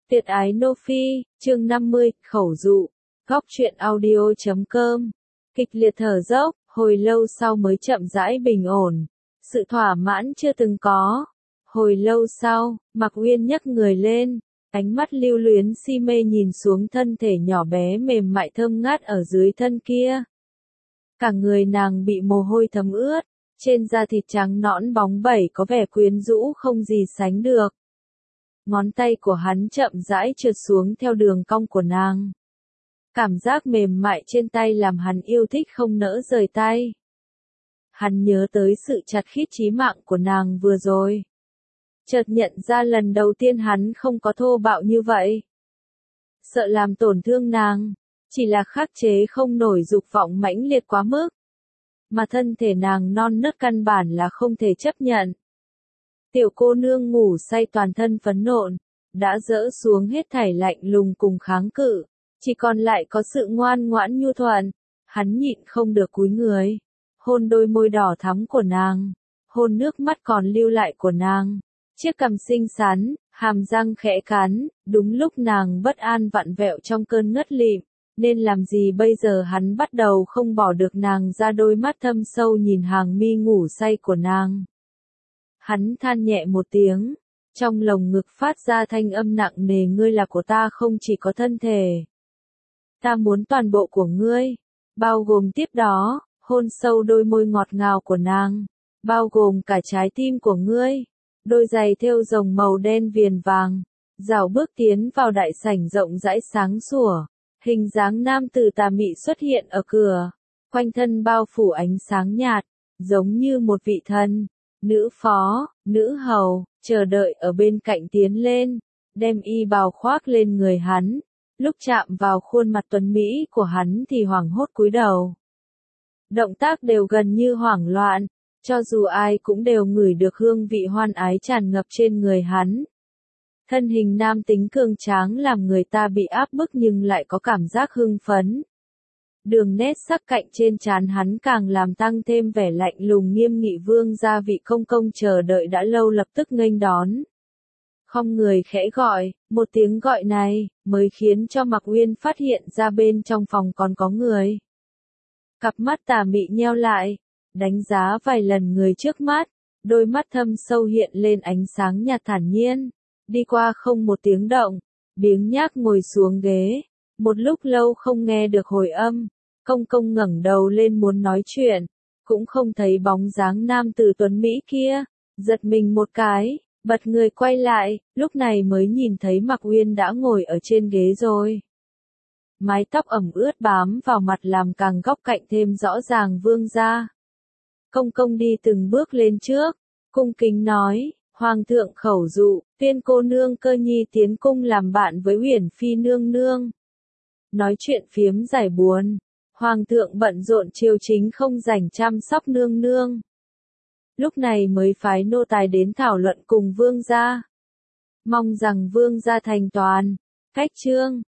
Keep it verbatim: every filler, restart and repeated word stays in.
Tuyệt ái Nô Phi, chương năm mươi, khẩu dụ, góc truyện audio chấm com. Kịch liệt thở dốc, hồi lâu sau mới chậm rãi bình ổn. Sự thỏa mãn chưa từng có. Hồi lâu sau, Mạc Uyên nhấc người lên, ánh mắt lưu luyến si mê nhìn xuống thân thể nhỏ bé mềm mại thơm ngát ở dưới thân kia. Cả người nàng bị mồ hôi thấm ướt, trên da thịt trắng nõn bóng bẩy có vẻ quyến rũ không gì sánh được. Ngón tay của hắn chậm rãi trượt xuống theo đường cong của nàng. Cảm giác mềm mại trên tay làm hắn yêu thích không nỡ rời tay. Hắn nhớ tới sự chặt khít chí mạng của nàng vừa rồi. Chợt nhận ra lần đầu tiên hắn không có thô bạo như vậy. Sợ làm tổn thương nàng, chỉ là khắc chế không nổi dục vọng mãnh liệt quá mức. Mà thân thể nàng non nớt căn bản là không thể chấp nhận. Tiểu cô nương ngủ say toàn thân phấn nộn, đã dỡ xuống hết thảy lạnh lùng cùng kháng cự, chỉ còn lại có sự ngoan ngoãn nhu thuận. Hắn nhịn không được cúi người, hôn đôi môi đỏ thắm của nàng, hôn nước mắt còn lưu lại của nàng, chiếc cằm xinh xắn, hàm răng khẽ cắn, đúng lúc nàng bất an vặn vẹo trong cơn ngất lịm, nên làm gì bây giờ hắn bắt đầu không bỏ được nàng ra, đôi mắt thâm sâu nhìn hàng mi ngủ say của nàng. Hắn than nhẹ một tiếng, trong lồng ngực phát ra thanh âm nặng nề, ngươi là của ta không chỉ có thân thể. Ta muốn toàn bộ của ngươi, bao gồm tiếp đó, hôn sâu đôi môi ngọt ngào của nàng, bao gồm cả trái tim của ngươi. Đôi giày thêu rồng màu đen viền vàng, dạo bước tiến vào đại sảnh rộng rãi sáng sủa, hình dáng nam tử tà mị xuất hiện ở cửa, quanh thân bao phủ ánh sáng nhạt, giống như một vị thần. Nữ phó, nữ hầu, chờ đợi ở bên cạnh tiến lên, đem y bào khoác lên người hắn, lúc chạm vào khuôn mặt tuấn mỹ của hắn thì hoảng hốt cúi đầu. Động tác đều gần như hoảng loạn, cho dù ai cũng đều ngửi được hương vị hoan ái tràn ngập trên người hắn. Thân hình nam tính cường tráng làm người ta bị áp bức nhưng lại có cảm giác hưng phấn. Đường nét sắc cạnh trên trán hắn càng làm tăng thêm vẻ lạnh lùng nghiêm nghị. Vương gia vị công công chờ đợi đã lâu lập tức nghênh đón. Không người khẽ gọi, một tiếng gọi này, mới khiến cho Mạc Uyên phát hiện ra bên trong phòng còn có người. Cặp mắt tà mị nheo lại, đánh giá vài lần người trước mắt, đôi mắt thâm sâu hiện lên ánh sáng nhạt thản nhiên, đi qua không một tiếng động, biếng nhác ngồi xuống ghế. Một lúc lâu không nghe được hồi âm, công công ngẩng đầu lên muốn nói chuyện, cũng không thấy bóng dáng nam tử tuấn Mỹ kia, giật mình một cái, bật người quay lại, lúc này mới nhìn thấy Mạc Uyên đã ngồi ở trên ghế rồi. Mái tóc ẩm ướt bám vào mặt làm càng góc cạnh thêm rõ ràng. Vương gia. Công công đi từng bước lên trước, cung kính nói, Hoàng thượng khẩu dụ, Tiên cô nương Cơ Nhi tiến cung làm bạn với Uyển Phi nương nương. Nói chuyện phiếm giải buồn, Hoàng thượng bận rộn triều chính không rảnh chăm sóc nương nương. Lúc này mới phái nô tài đến thảo luận cùng vương gia. Mong rằng vương gia thành toàn. Cách chương,